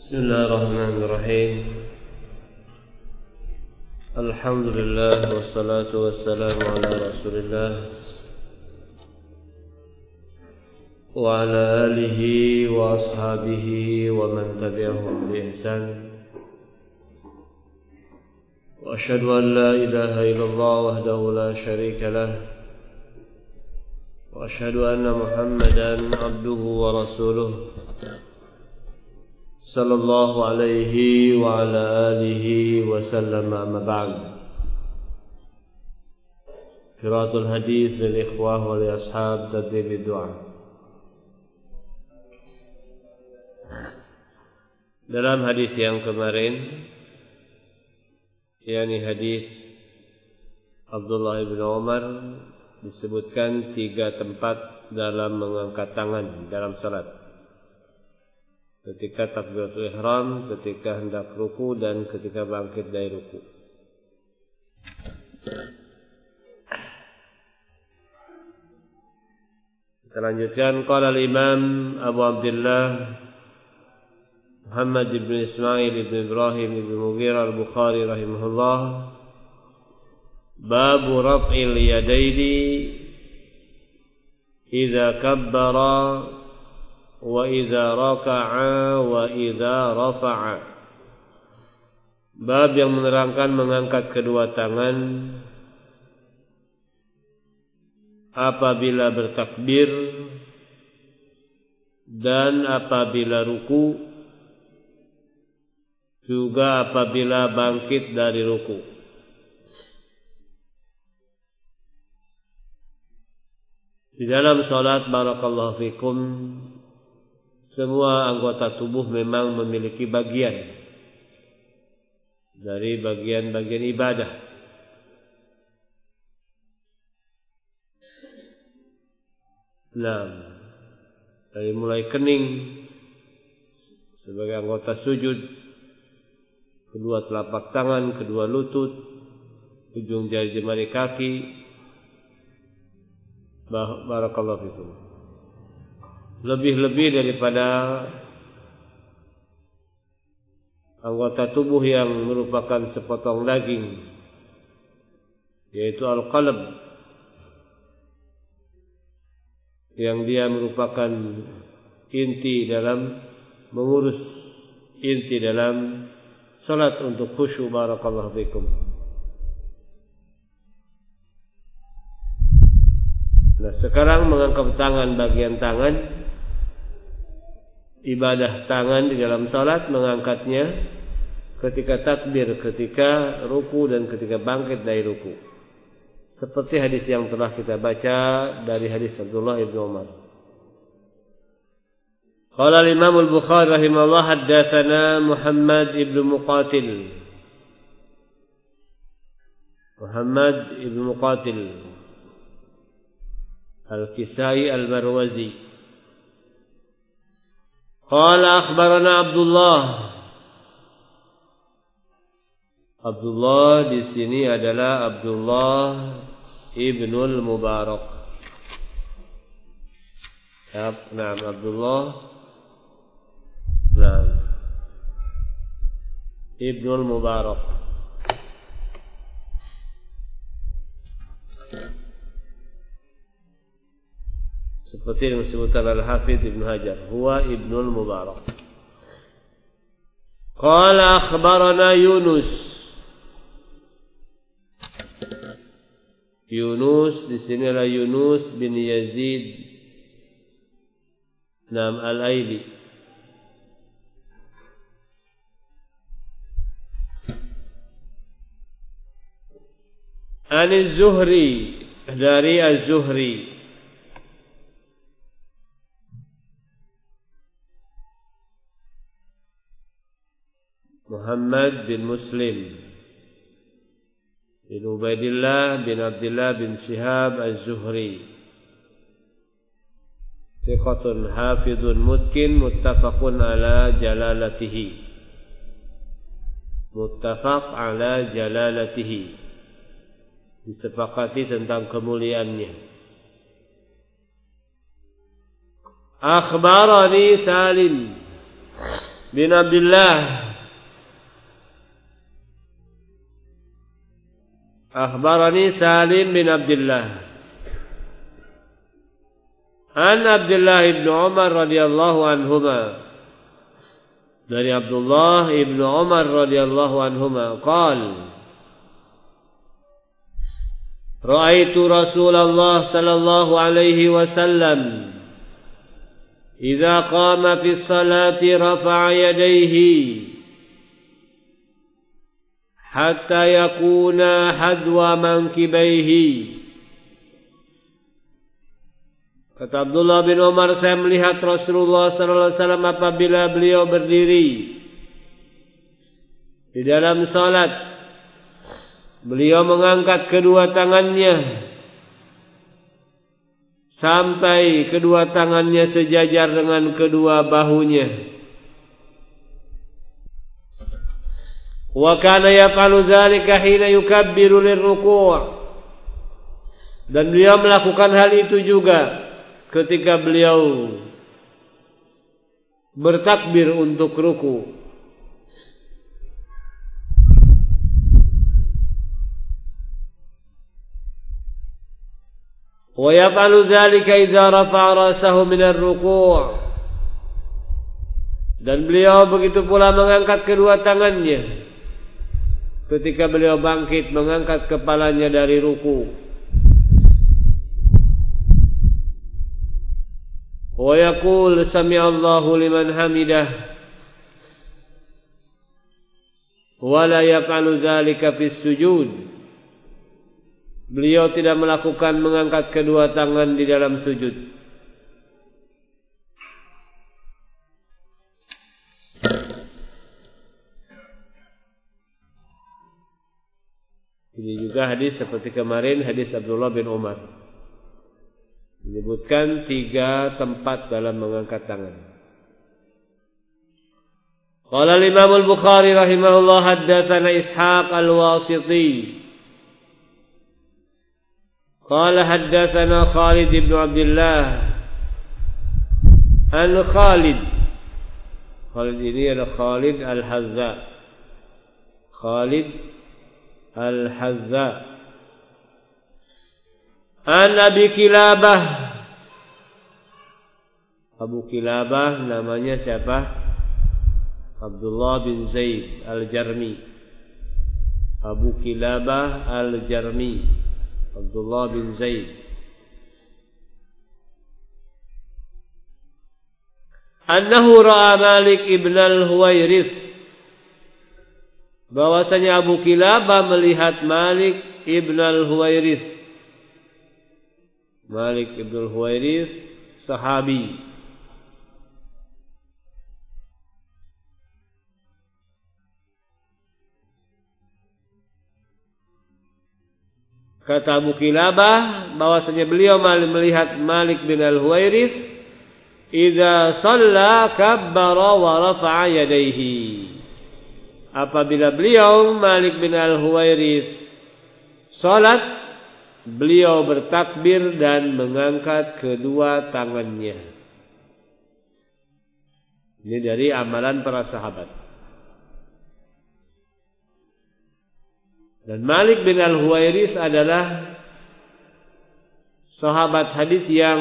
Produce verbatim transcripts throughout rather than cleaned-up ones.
بسم الله الرحمن الرحيم الحمد لله والصلاة والسلام على رسول الله وعلى آله وأصحابه ومن تبعهم بإحسان وأشهد أن لا إله إلا الله وحده لا شريك له وأشهد أن محمدا عبده ورسوله صلى الله عليه وعلى آله وسلم. أما بعد، قراءة الحديث للإخوة ولأصحاب ترتيب الدعاء. Dalam hadis yang kemarin, yakni hadis Abdullah bin Umar, disebutkan tiga tempat dalam mengangkat tangan dalam salat. Ketika takbiratul ihram, ketika hendak ruku, dan ketika bangkit dari ruku. Kita lanjutkan. Qala al-Imam Abu Abdullah Muhammad ibn Ismail ibn Ibrahim ibn Mughirah al-Bukhari rahimahullah, Babu raf'il yadaini idza kabbara wa idza raka'a wa idza rafa'a. Bab yang menerangkan mengangkat kedua tangan apabila bertakbir dan apabila ruku, juga apabila bangkit dari ruku. Di dalam salat, barakallahu fikum, semua anggota tubuh memang memiliki bagian dari bagian-bagian ibadah. Nah, dari mulai kening sebagai anggota sujud, kedua telapak tangan, kedua lutut, ujung jari jemari kaki. Barakallahu fikum. Lebih-lebih daripada anggota tubuh yang merupakan sepotong daging, yaitu al-qalb, yang dia merupakan inti dalam mengurus, inti dalam salat untuk khusyuk. Barakallahu fikum. Nah, sekarang mengangkat tangan, bagian tangan, ibadah tangan di dalam salat, mengangkatnya ketika takbir, ketika ruku, dan ketika bangkit dari ruku. Seperti hadis yang telah kita baca dari hadis Abdullah bin Umar. Qala al-Imam al-Bukhari rahimahullah, haddatsana Muhammad ibn Muqatil. Muhammad ibn Muqatil Al-Kisai Al-Marwazi. Qala akhbarana Abdullah. Abdullah di sini adalah Abdullah ibnul Mubarak. Ya, nah, Abdullah, nah, ibnul Mubarak. Seperti yang disebutkan Al-Hafidz Ibn Hajar, huwa Ibnul Mubarak. Qala akhbarana Yunus. Yunus di sini adalah Yunus bin Yazid Nam Al-Aili. An Az-Zuhri, dari Az-Zuhri. Muhammad bin Muslim bin Ubaidillah bin Abdullah bin Shihab Az-Zuhri, thiqatun hafidhun mutqin, muttafaqun ala jalalatihi. Muttafaq ala jalalatihi, disepakati tentang kemuliaannya. Akhbarani Salim, bin Abdullah akhbarani Salim bin Abdullah an Abdullah ibn Umar radhiyallahu anhuma, dari Abdullah ibn Umar radhiyallahu anhuma qala ra'aitu Rasulullah sallallahu alaihi wasallam idza qama fi sholati rafa'a yadayhi hatta yakuna hadwa mankibaihi. Kata Abdullah bin Umar, saya melihat Rasulullah sallallahu alaihi wasallam apabila beliau berdiri di dalam salat, beliau mengangkat kedua tangannya sampai kedua tangannya sejajar dengan kedua bahunya. Wa kana yaf'alu dzalika hina yukabbiru lirruku'. Dan beliau melakukan hal itu juga ketika beliau bertakbir untuk ruku'. Wa yaf'alu dzalika idza rafa'a ra'sahu min ar-ruku'. Dan beliau begitu pula mengangkat kedua tangannya ketika beliau bangkit mengangkat kepalanya dari ruku'. Wa yaqul sami'allahu liman hamidah. Wa la yaf'alu dzalika fis sujud. Beliau tidak melakukan mengangkat kedua tangan di dalam sujud. Ini juga hadis seperti kemarin, hadis Abdullah bin Umar. Menyebutkan tiga tempat dalam mengangkat tangan. Qala al-Imam al-Bukhari rahimahullah haddatsana Ishaq al-Wasiti. Qala haddatsana Khalid ibn Abdullah an Khalid. Khalid ini adalah Khalid al-Hazza. Khalid al-Hazza an Abi Kilabah. Abu Kilabah namanya siapa? Abdullah bin Zaid al-Jarmi. Abu Kilabah al-Jarmi, Abdullah bin Zaid. Annahu ra'a Malik ibn al-Huwairith. Bahwasanya Abu Kilabah melihat Malik ibn al-Huwairith. Malik ibn al-Huwairith sahabi. Kata Abu Kilabah bahwasanya beliau melihat Malik bin al-Huwairith idza shalla kabbara wa rafa'a yadayhi. Apabila beliau Malik bin al-Huwairith salat, beliau bertakbir dan mengangkat kedua tangannya. Ini dari amalan para sahabat. Dan Malik bin al-Huwairith adalah sahabat hadis yang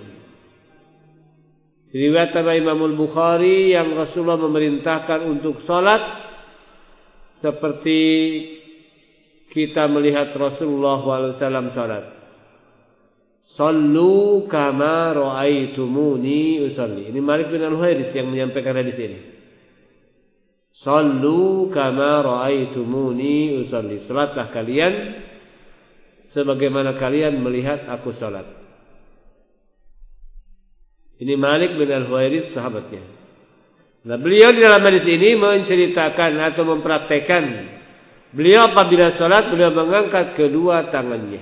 diriwayatkan oleh Imam al-Bukhari yang Rasulullah memerintahkan untuk salat seperti kita melihat Rasulullah shallallahu alaihi wasallam salat. Sallu kama ra'aitumuni usalli. Ini Malik bin al-Huwairith yang menyampaikan hadis ini. Sallu kama ra'aitumuni usalli. Salatlah kalian sebagaimana kalian melihat aku salat. Ini Malik bin al-Huwairith sahabatnya. Nah, beliau di dalam hadis ini menceritakan atau mempraktekkan beliau apabila salat beliau mengangkat kedua tangannya.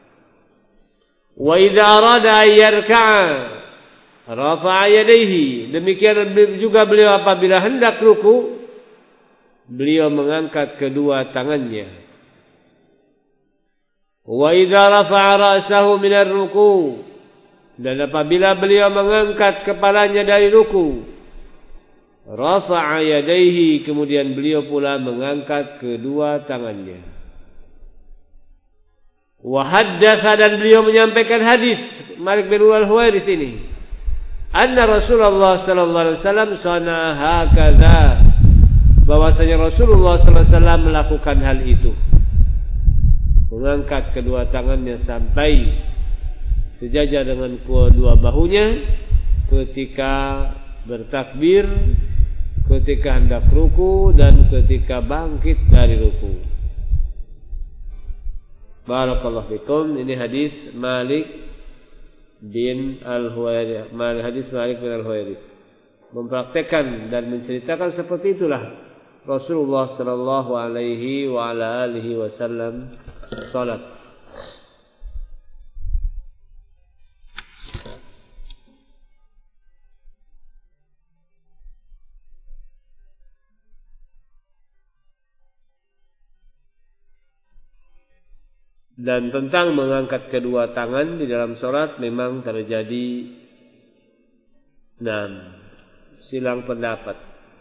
Wa idza arada ayyarka'a rafa'a yadayhi. Demikian juga beliau apabila hendak ruku beliau mengangkat kedua tangannya. Wa idza rafa'a ra'sahu min ar-ruku'. Dan apabila beliau mengangkat kepalanya dari ruku, Rafa'a yadayhi, kemudian beliau pula mengangkat kedua tangannya. Wa haddatsa, dan beliau menyampaikan hadis. Malik bin Al-Huwairis ini, anna Rasulullah sallallahu alaihi wasallam sana hakadza, bahwasanya Rasulullah sallallahu alaihi wasallam melakukan hal itu, mengangkat kedua tangannya sampai sejajar dengan kedua bahunya ketika bertakbir, ketika hendak ruku, dan ketika bangkit dari ruku. Barakallahu fikum. Ini hadis Malik bin Al-Huwairis, hadis Malik bin Al-Huwairis, mempraktekkan dan menceritakan seperti itulah Rasulullah sallallahu alaihi wa ala alihi wasallam salat. Dan tentang mengangkat kedua tangan di dalam sholat memang terjadi enam silang pendapat.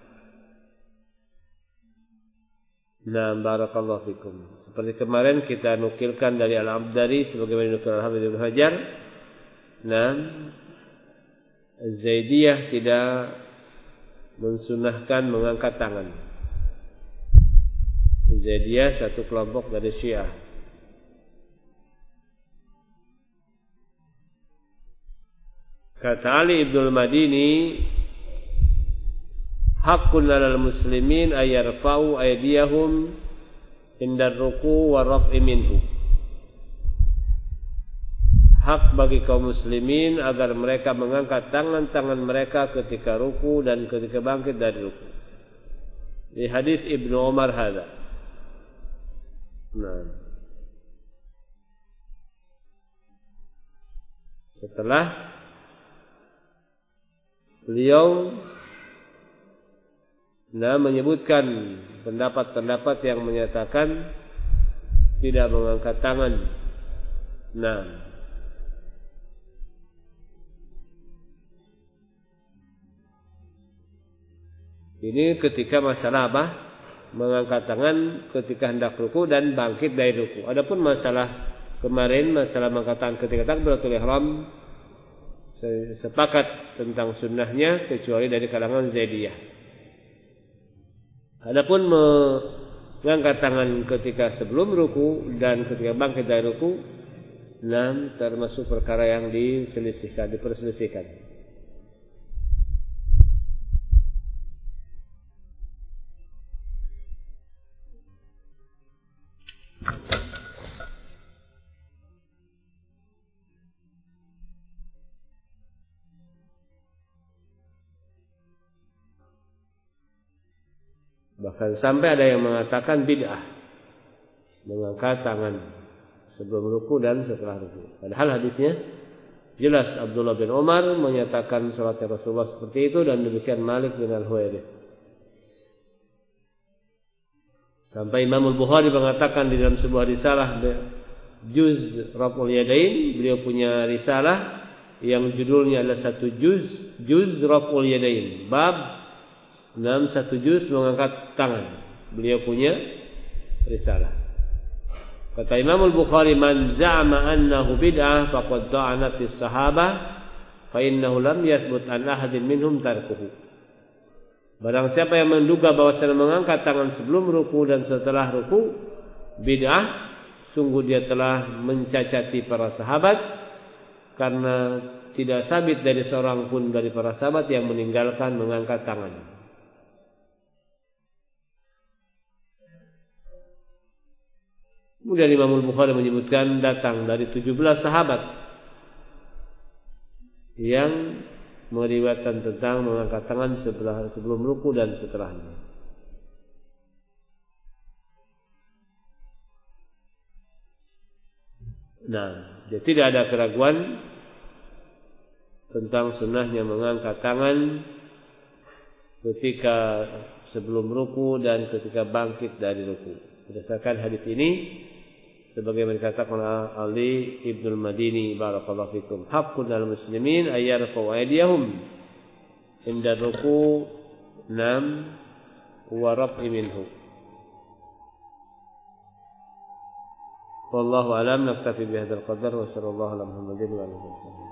Nah, barakallahu fikum. Seperti kemarin kita nukilkan dari Al-Abdari sebagaimana dinukil Al-Hafidz Ibnu Hajar. Nah, Zaidiyah tidak mensunahkan mengangkat tangan. Zaidiyah satu kelompok dari Syiah. Kata Ali Ibnul Madini, haqqun 'alal muslimin ayarfa'u aydiyahum indar ruku' wa raf'i minhu. Hak bagi kaum muslimin agar mereka mengangkat tangan-tangan mereka ketika ruku dan ketika bangkit dari ruku. Di hadis Ibnu Umar hadza. Nah. Setelah beliau nah menyebutkan pendapat-pendapat yang menyatakan tidak mengangkat tangan. Nah, ini ketika masalah apa? Mengangkat tangan ketika hendak ruku dan bangkit dari ruku. Adapun masalah kemarin, masalah mengangkat tangan ketika takbiratul ihram, sepakat tentang sunnahnya kecuali dari kalangan Zaidiyah. Adapun mengangkat tangan ketika sebelum ruku dan ketika bangkit dari ruku, enam termasuk perkara yang diselisihkan, diperselisihkan. Bahkan sampai ada yang mengatakan bid'ah mengangkat tangan sebelum ruku dan setelah ruku. Padahal hadisnya jelas Abdullah bin Umar menyatakan salat Rasulullah seperti itu, dan demikian Malik bin Al-Huwairis. Sampai Imam Al-Bukhari mengatakan di dalam sebuah risalah Juz Raf'ul Yadain, beliau punya risalah yang judulnya adalah satu juz, Juz Raf'ul Yadain, bab enam satu juz mengangkat tangan. Beliau punya risalah. Kata Imam Al-Bukhari, man za'ama annahu bid'ah faqad da'anat as-sahabah fa innahu lam yathbut an ahadin minhum tarkuhu. Barang siapa yang menduga bahwasanya mengangkat tangan sebelum ruku dan setelah ruku bid'ah, sungguh dia telah mencacati para sahabat, karena tidak sabit dari seorang pun dari para sahabat yang meninggalkan mengangkat tangan. Kemudian Imam Al-Bukhari menyebutkan datang dari tujuh belas sahabat yang meriwayatkan tentang mengangkat tangan sebelah, sebelum ruku dan setelahnya. Nah, jadi tidak ada keraguan tentang sunnahnya mengangkat tangan ketika sebelum ruku dan ketika bangkit dari ruku. Berdasarkan hadis ini, sebagaimana dikatakan oleh Ali Ibnul Madini, barakallahu fikum, haqqun al muslimin ayyarfa'u aydiyahum inda ruku Nam wa raf'i minhu. Wallahu a'lam, naktafi bihadzal qadar wa sallallahu ala Muhammadin wa alihi wasallam.